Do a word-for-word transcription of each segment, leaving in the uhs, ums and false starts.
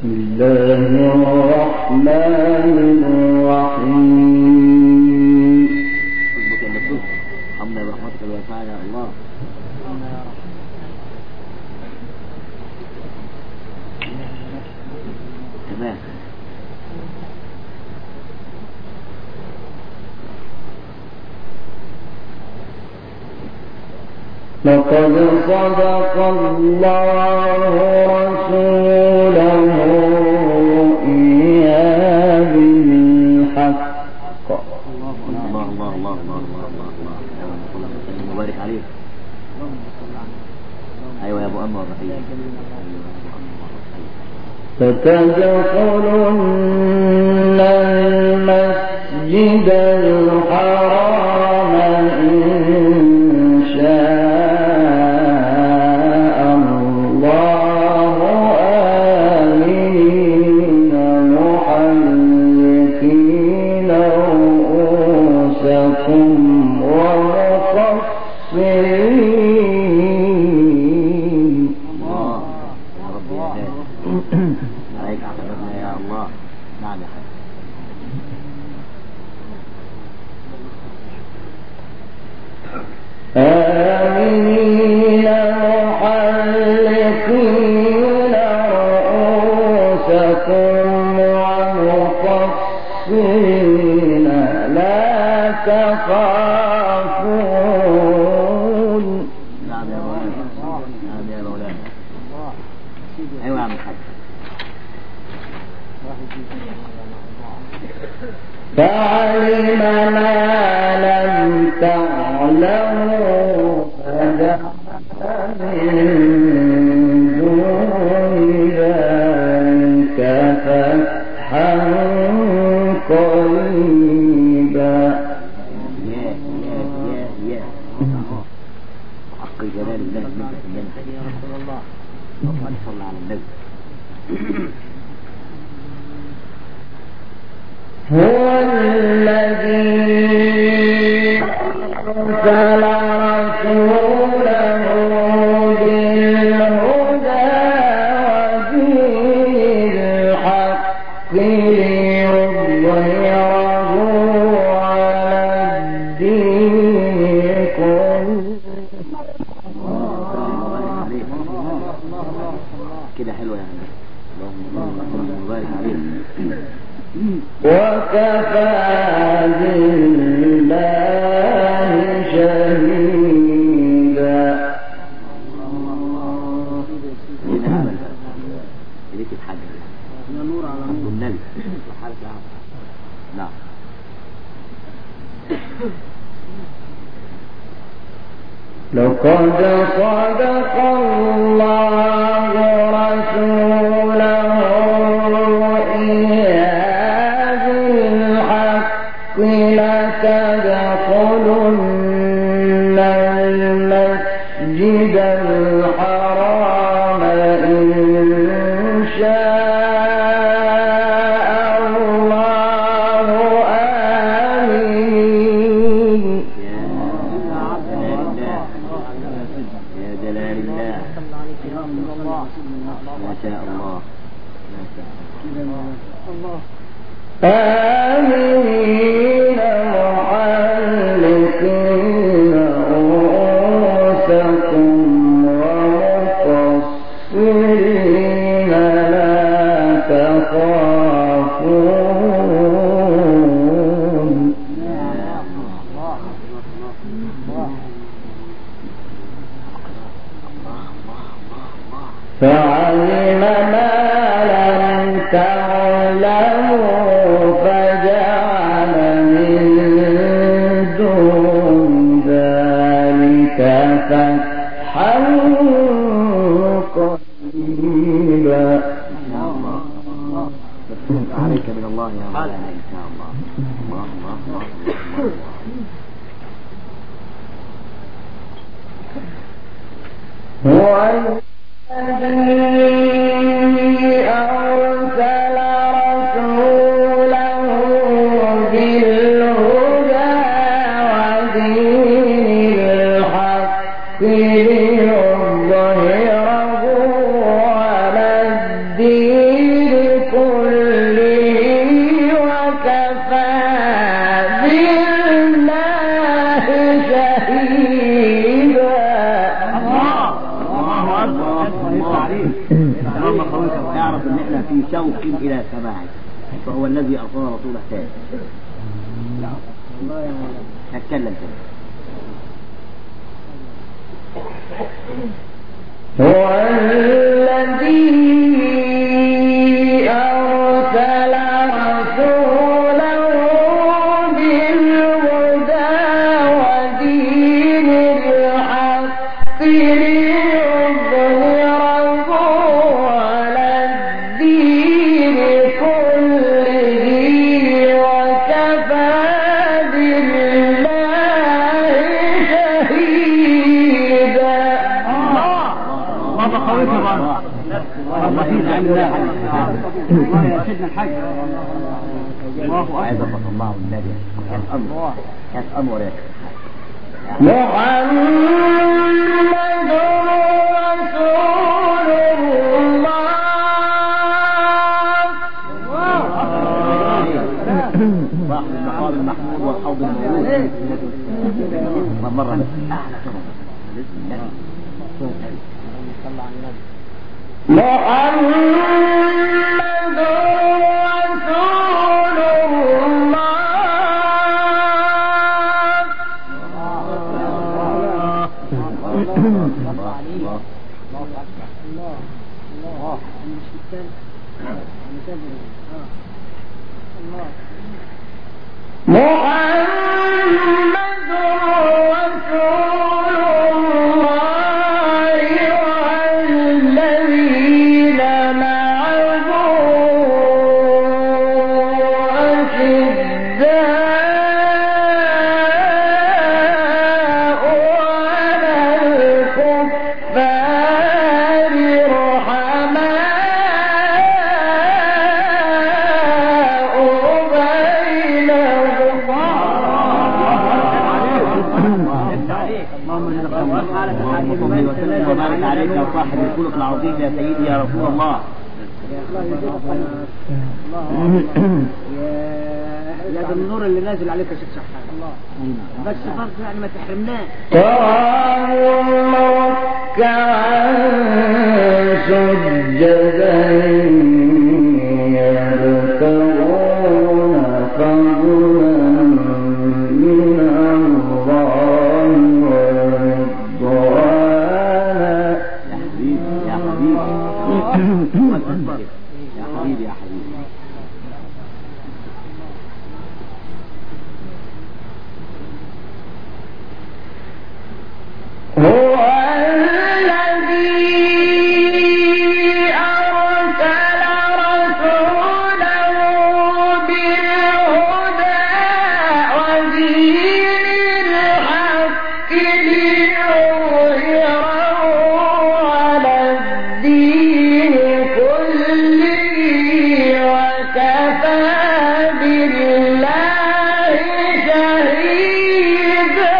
بسم الله الرحمن الرحيم. اثبت يا دكتور حمنا برحمتك الواسعة يا الله. تمام. لقد صدق الله رسوله الرؤيا بالحق. الله الله الله الله الله الله الله الله مبارك عليك. ايوه يا ابو انور رحيم. لتدخلن المسجد الحرام إن شاء الله آمنين محلقين رؤوسكم ومقصرين. الله يا رب يا هادي عليك اعتبرنا يا الله. نعم يا حبيبي. آمنين محلقين رؤوسكم ومقصرين لا تخافون. نعم يا مولانا. نعم يا مولانا. ايوه يا عم الحاج. فعلم ما لم تعلموا فجعل من دون ذلك فتحا قريبا. يا يا يا يا حق جلال الله منك منك يا رسول الله. اللهم صل على النبي. هو الذي أرسل رسوله بالهدى ودين الحق ليظهره على الدين كله. كده حلوة يا هندسة. اللهم مبارك عليك. وكفى بالله شهيدا. نعم إليك الحاجة يا نور على عبد النبي وحالك يا عبد. نعم. لقد صدق الله رسوله لتدخلن المسجد الحرام إن شاء الله آمين. يا جلال الله ما شاء الله ما شاء الله. آمين محلقين رؤوسكم ومقصرين لا تخافون. فعلم ما لم تعلموا فجعل من دون ذلك فتحا قريبا. عليك من الله يا مولانا إن شاء الله. الله الله الله. هو الذي أرسل رسوله بالهدى ودين الحق ليظهره على الدين اعرف ان احنا في شوق الى سماعه، فهو الذي ارسل رسوله ثاني. نتكلم كده. هو الذي أرسل رسوله بالهدى ودين الحق ليظهره على الدين كله وكفى بالله شهيدا. الله قوي كمان. الله يجعل الله الله يا سيدنا الحاج. الله عايز اطلع الله النبي كان امر كان امر يا محمد رسول الله. صاحب المقام المحمود والحوض المولود ومرة بس احلى كمان محمد رسول الله. محمد رسول الله والذين معه أشداء على الكفار رحماء بينهم. وبارك عليك يا صاحب الخلق العظيم يا سيدي يا رسول الله. يا ده النور اللي نازل عليك يا شيخ شحات. بس برضه يعني ما تحرمناش. تراهم ركعا سجدا يبتغون فضلا من الله ورضوانا. يا حبيبي يا حبيبي يا حبيبي يا حبيبي. هو الذي أرسل رسوله بالهدى ودين الحق ليظهره على الدين كله وكفى بالله شهيدا.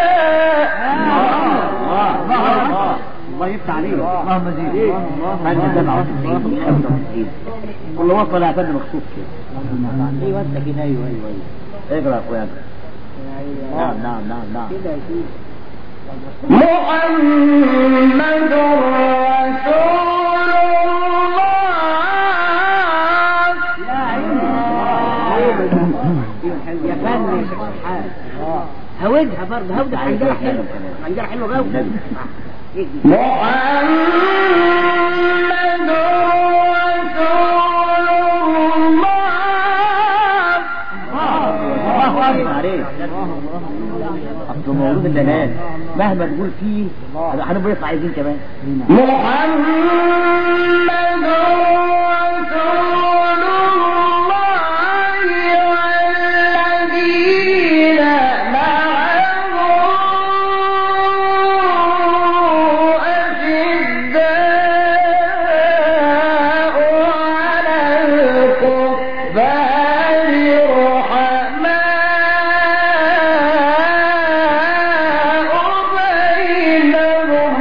الله يفتح عليك. اللهم زيد. هذا سبعة وتسعين خمسة وتسعين كل وصل يعتد مخصوص كده. ايوه انت كده ايوه ايوه ايوه اقرا يا اخويا. نعم نعم نعم نعم. محمد رسول الله. يا فن يا شيخ شحات. هودها برضه هودها حنجرة حلوة حنجرة حلوة قوي. محمد رسول الله. الله اكبر عليك. اصل مولود الدلال مهما تقول فيه هنبقى يطلع عايزين كمان. محمد رسول الله والذين معه أشداء على الكفار رحماء بينهم.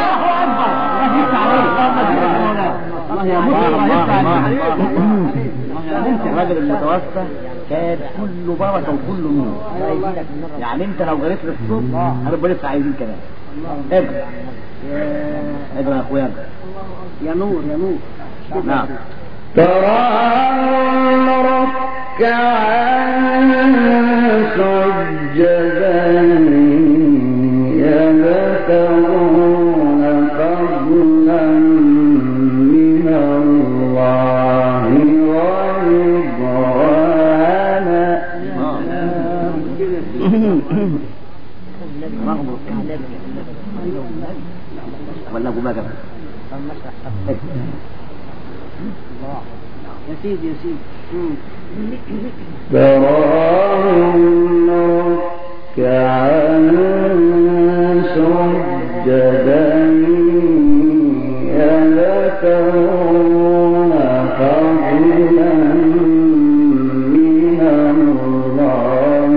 الراجل المتوفى كان كله بركه وكله نور. يعني انت لو جريت للصبح هنبقى لسه عايزين كمان. اجري اجري يا اخويا. يا نور يا نور. نعم. تراهم ركعا سجدا يبتغون فضلا من الله ورضوانا. ولا ابو ماجد يا سيدي يا سيدي. تراهم ركعا سجدا يبتغون فضلا من الله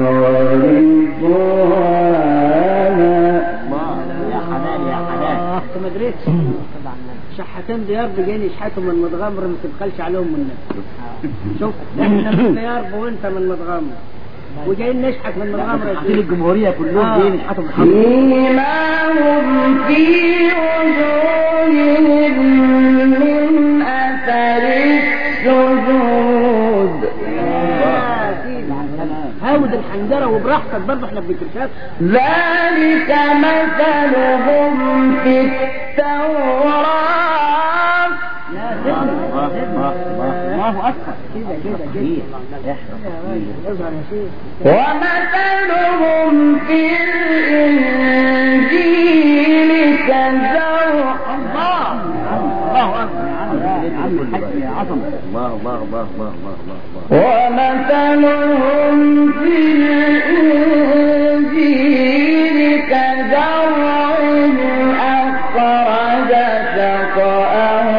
ورضوانا. يا حنان يا حنان. انت ما دريتش شحاتين ديار بيجين يشحتوا من متغمر ما تبخلش عليهم منك. شوف احنا من ديار وانت من متغمر وجايين نشحت من متغمر. دي الجمهوريه كلهم جايين يشحتوا من حضر. فيما هم في وجوههم من اثر السجود. هاود الحنجره وبراحتك برضه احنا بنكرشف. ذلك مثلهم في التوراة. الله اكبر. كده كده كده اظهر يا شيخ. ومثلهم في الإنجيل كزرع. الله الله اكبر. يا عظمه. الله الله الله الله الله. ومثلهم في الإنجيل كزرع أخرج شطأه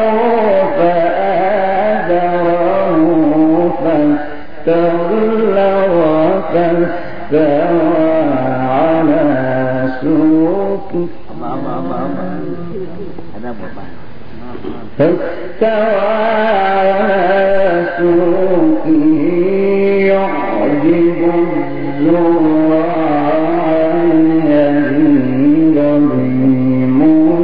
فآزره فاستغلظ فاستوى على سوقه. الله الله الله الله. أنا والله. فاستوى على سوقه يعجب الزراع يزيد بهم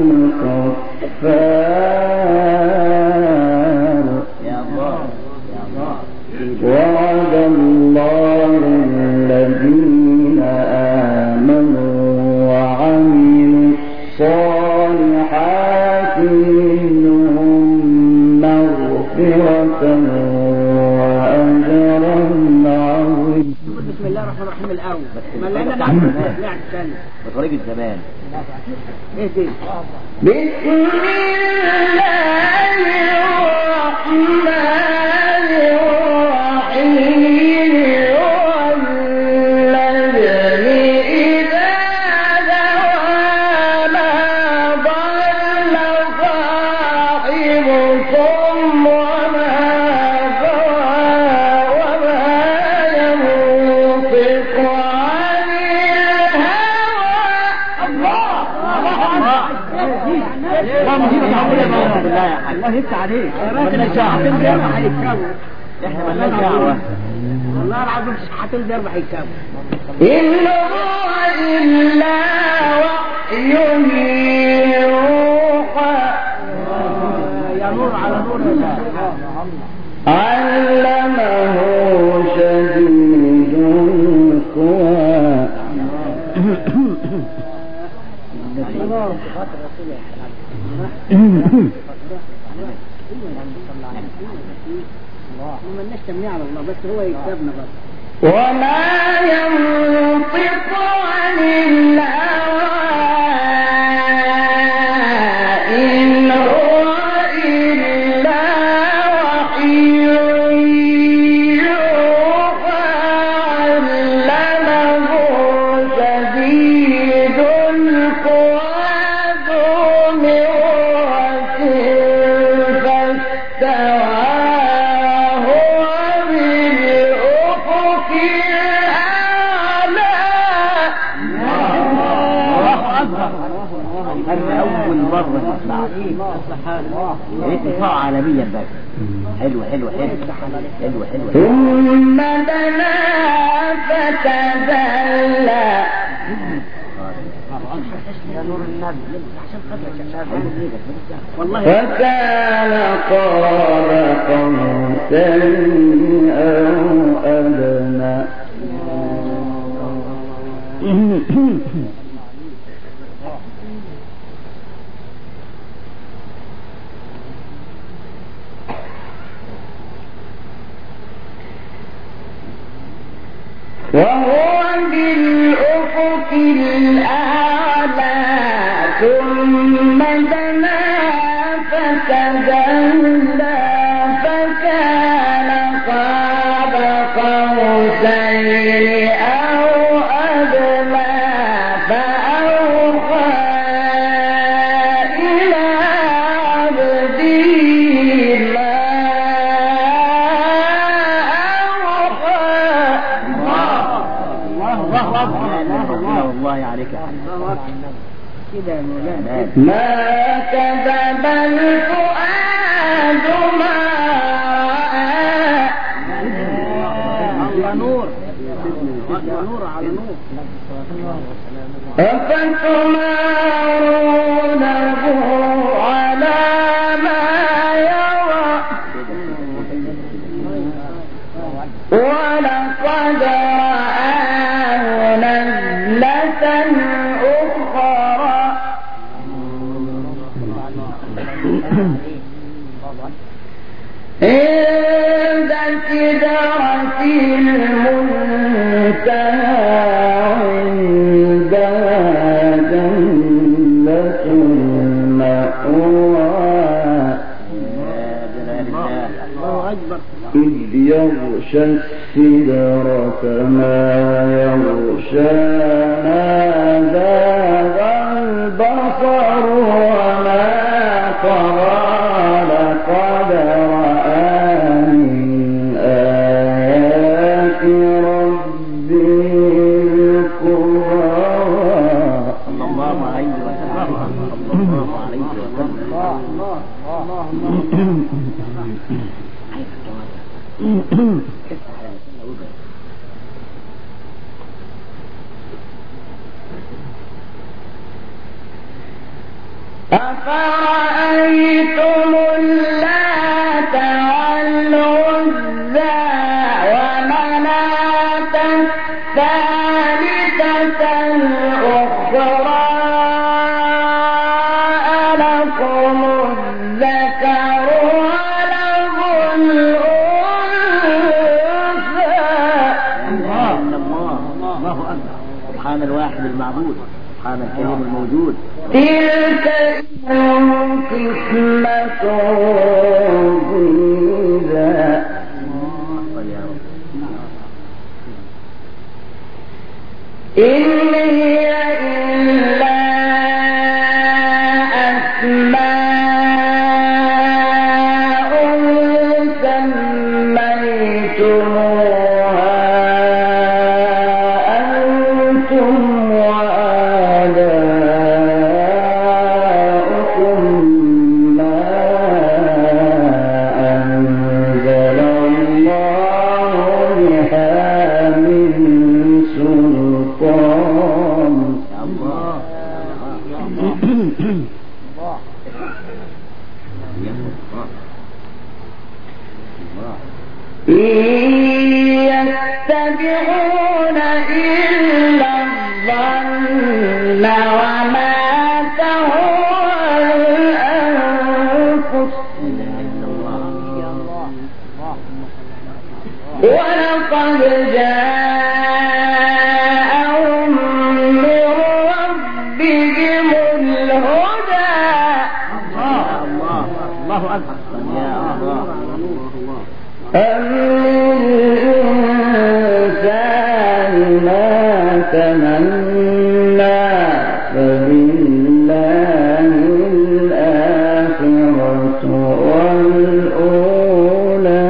الكفار. يا الله يا الله. وعد الله الذين آمنوا وعملوا الصالحات منهم مغفرة وأجرا عظيما. بسم الله الرحمن الرحيم الاول. ما لنا بعد نعم ثاني بطريقه زمان. ايه دي؟ بسم الله الرحمن الرحيم. والذي إذا دعا ما ضل صاحبكم وما غوى وما ينطق عن الهوى. الله الله يفتح عليك. الله يفتح عليك. احنا مالناش دعوه. والله العظيم شحاتين ديار هيكسبوا. إن هو إلا وحي يوحى. يا نور على نور. علمه شديد القوى. ما لناش تمنيع على الله بس هو يكسبنا بس. وما ينطق عن الهوى إن هو إلا وحي يوحى. علمه شديد القوى ذو مرة فاستوى أول مرة تطلع. يا ريت تطلع عالميا بس. حلو حلو حلو حلو حلو. ثم دنا فتدلى يا نور النبي عشان خاطر والله فكان قاب قوسين أو أدنى وهو بالأفق الأعلى ثم دنا فتدلى فكان قاب قوسين أو أدنى فأوحى إلى عبده ما والله عليك كده يا مولانا ما كذب الفؤاد ما رأى على نور على نور على نور أفتمارونه على ما يرى ولقد رآه نزلة أخرى عند سدرة المنتهى عندها جنة المأوى إذ يغشى السدرة ما يغشى ما زاغ البصر وما طغى لقد رأى من آيات ربه الكبرى صلى الله عليه وسلم صلى الله عليه وسلم أفرأيتم اللات والعزى ومناة الثالثة الأخرى ألكم الذكر وله الأنثى الله الله الله أكبر سبحان الواحد المعبود سبحان الكريم الموجود تلك قسمة ضيزى إن هي إلا أسماء سميتموها أنتم وآباؤكم ما أنزل الله بها من سلطان الله إن يتبعون إلا الظن وما تهوى الأنفس ولقد جاءهم من ربهم الهدى الله أكبر يا الله أم للإنسان ما تمنى فلله الآخرة والأولى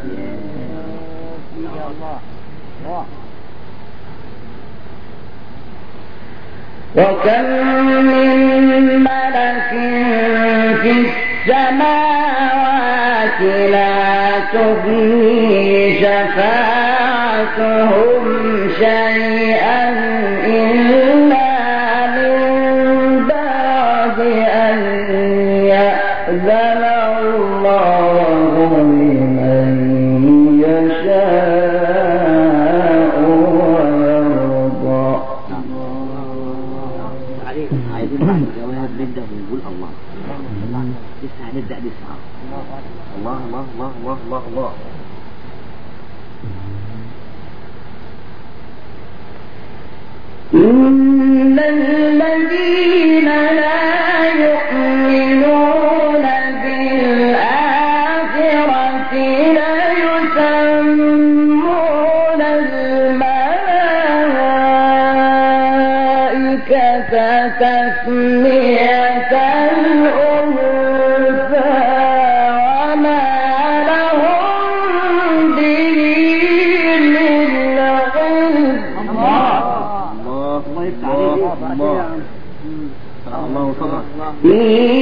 وكم من ملك في السماوات لا تغني شفاعتهم شيئا إلا من الله الله الله الله الله. إن الذين لا يؤمنون بالآخرة ليسمون الملائكة تسمية الأنثى وما لهم به من علم. الله صدق. إن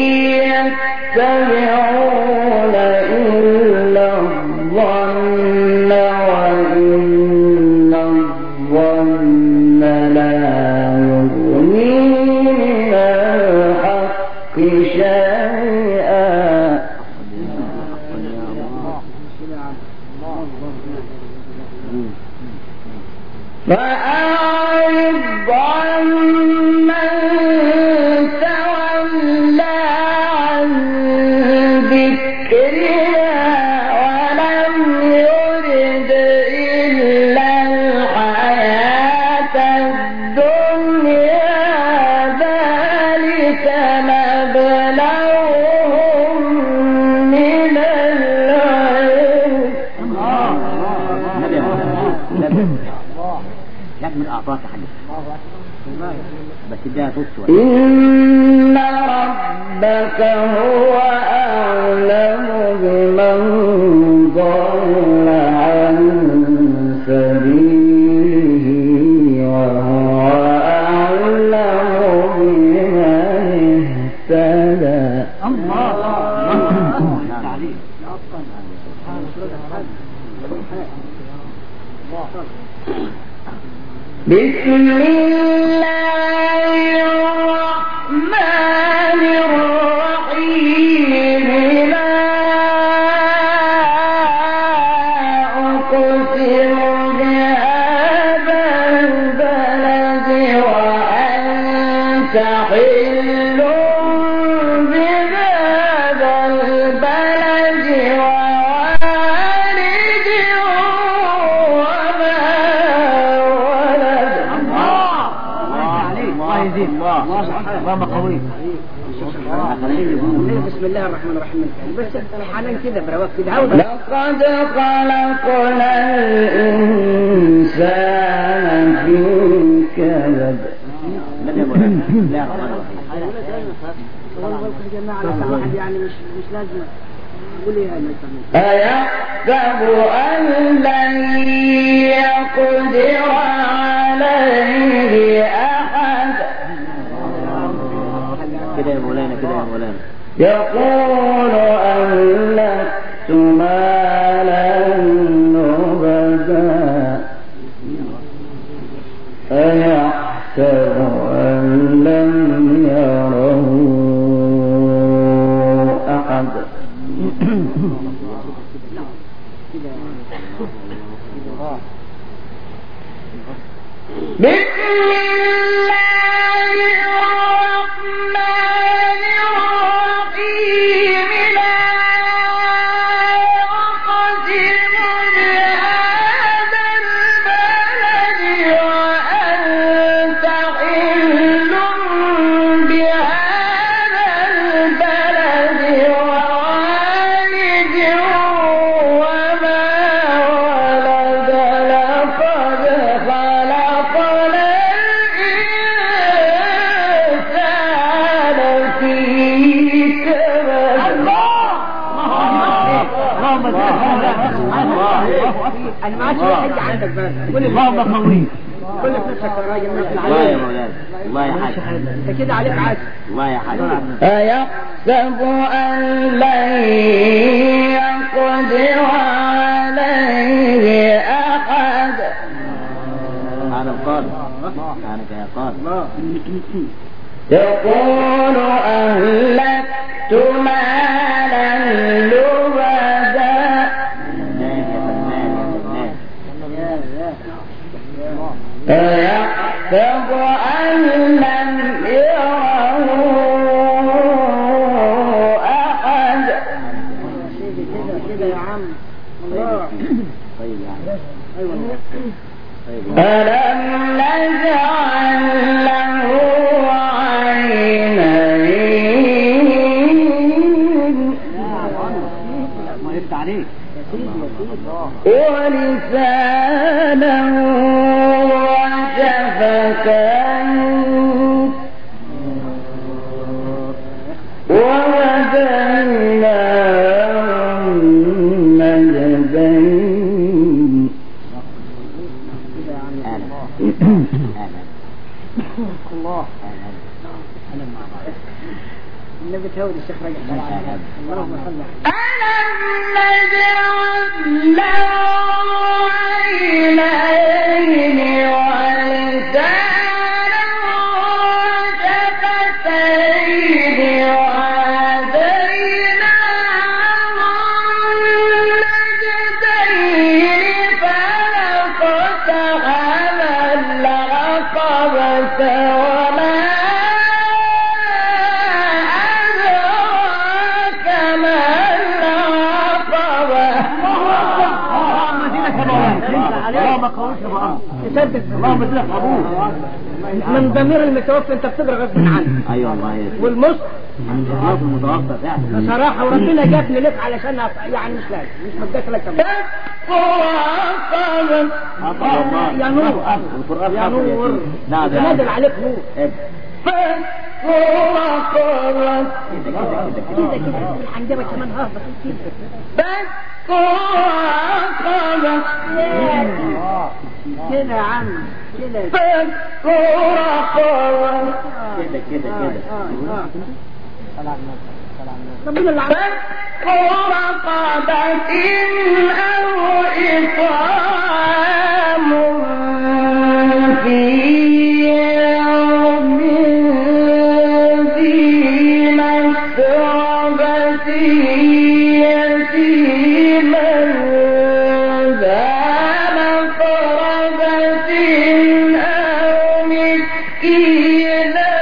يتبعون إلا الظن وإن الظن لا يغني من الحق شيئا. فأعرض عن من تولى عن ذكرنا ولم يرد إلا الحياة الدنيا ذلك مبلغهم من العلم. لكن أعطاك حديث بس اديها صوت شوية. إن ربك هو أعلم بمن ضل عن سبيله وهو أعلم بمن اهتدى. بسم الله الرحمن الرحيم. لا أقسم بهذا البلد وأنت حل بهذا البلد ووالد وما ولد. الله قوي. بسم الله الرحمن الرحيم. بس حنان كده برواق كده. لقد خلقنا الإنسان في كبد. يعني مش مش لازم قولي أيحسب أن لن يقدر عليه أحد. كده يا مولانا كده يا مولانا. يقول أهلكت مالا لبدا أيحسب أن لم يره أحد. بسم الله الرحمن الرحيم. لا أقسم بهذا البلد وأنت حل بهذا البلد ووالد وما ولد. لقد خلقنا الإنسان في كبد. أنا ما عادش حاجة عندك بس. اللهم قوي. كل فلوسك يا راجل. الله يا مولانا. الله يا حاج. انت كده عليك عاد. الله يا حاج. أيحسب أن لن يقدر عليه أحد. أنا القادر. أنا يا قادر. يقول أهلكت مالا لبدا أيحسب أن لم يره أحد. كده يا عم الله. طيب يعني ايوه طيب ألم نجعل له عينين ما يفتح عليك ولسانا وشفتين وهديناه النجدين. الله النبي تهود الشيخ رجع اللهم صل ألم نجعل له عينين ولسانا وشفتين وهديناه النجدين فلقتحم العقبة وما أدراك ما العقبة. اللهم قويك يا ابو تصدق اللهم ادلك ابوه من ضمير المتوفى انت بتقرا غصب عنك ايوه والله والمص الله المتوفى فعلا بصراحه وربنا جابني لك علشان يعني مش لازم مش مديك لك كمان يا نور القران يا نور نعم نازل عليك نور فكرة كده كده الحنجبه كمان هربت كده كده يا عم كده فكرة كده كده كده ربنا اللي عمل رقبة أو إطعام في يوم ذي مسربة يتيما ذا مقربة أو مسكينا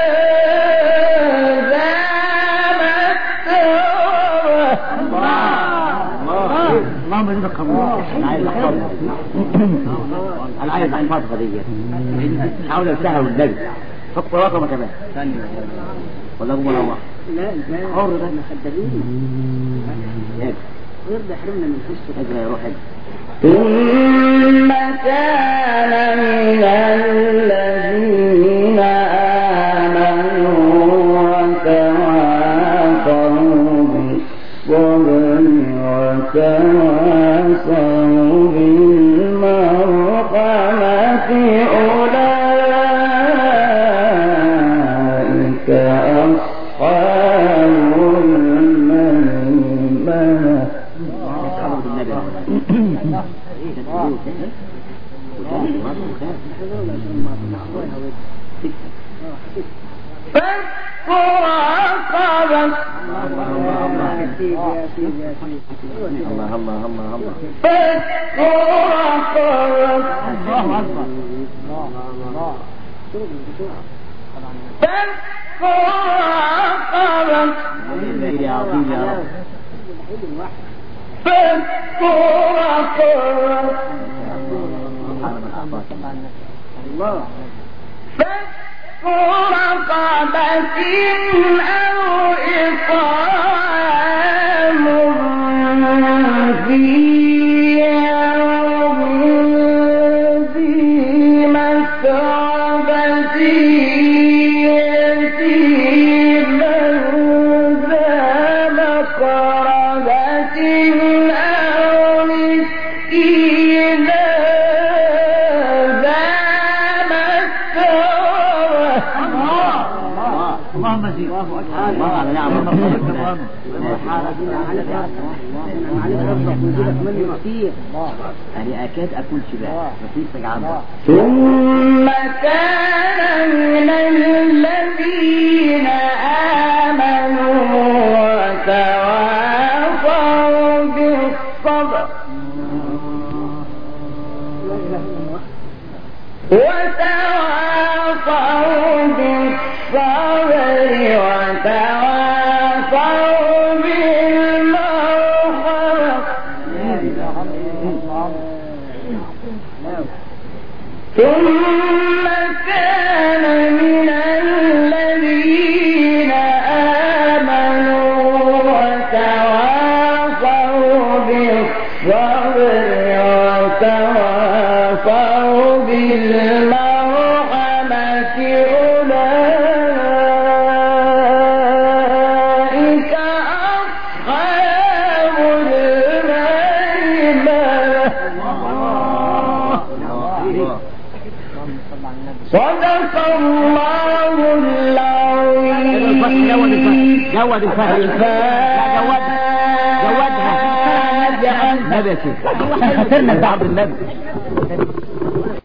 ذا اللهم ادلك ابوه انا عايز احفظها انا عايز احفظها دي حاول اسهل والنبي حط رقمه كمان ولا ابو منور لا لا حر ده احنا خدامين يرضى يحرمنا من حسه اجري يا روح اجري ثم كان من الذين آمنوا وتواصوا بالصبر وتواصوا بالمرحمة أولئك أصحاب الميمنة. فالرقبة الله الله الله الله فالرقبة يا عظيم يا رب الله رقبة أو إطعام في يوم ذي مسربة يتيما ذا مقربة أو مسكينا ذا اللهم زيد الله على نعمة أنا أكاد أكون شباب نصيصك عنه. ثم كان من الذين آمنوا وتواصوا بالصبر وتواصوا بالصبر وتواصوا بالمرحمة ثم كان من الذين آمنوا وتواصوا بالصبر وتواصوا بالمرحمة أولئك أصحاب الميمنة. صدق الله العظيم. جود الفهد جودها جودها نبي يا سيدي خسرنا بعض النبي.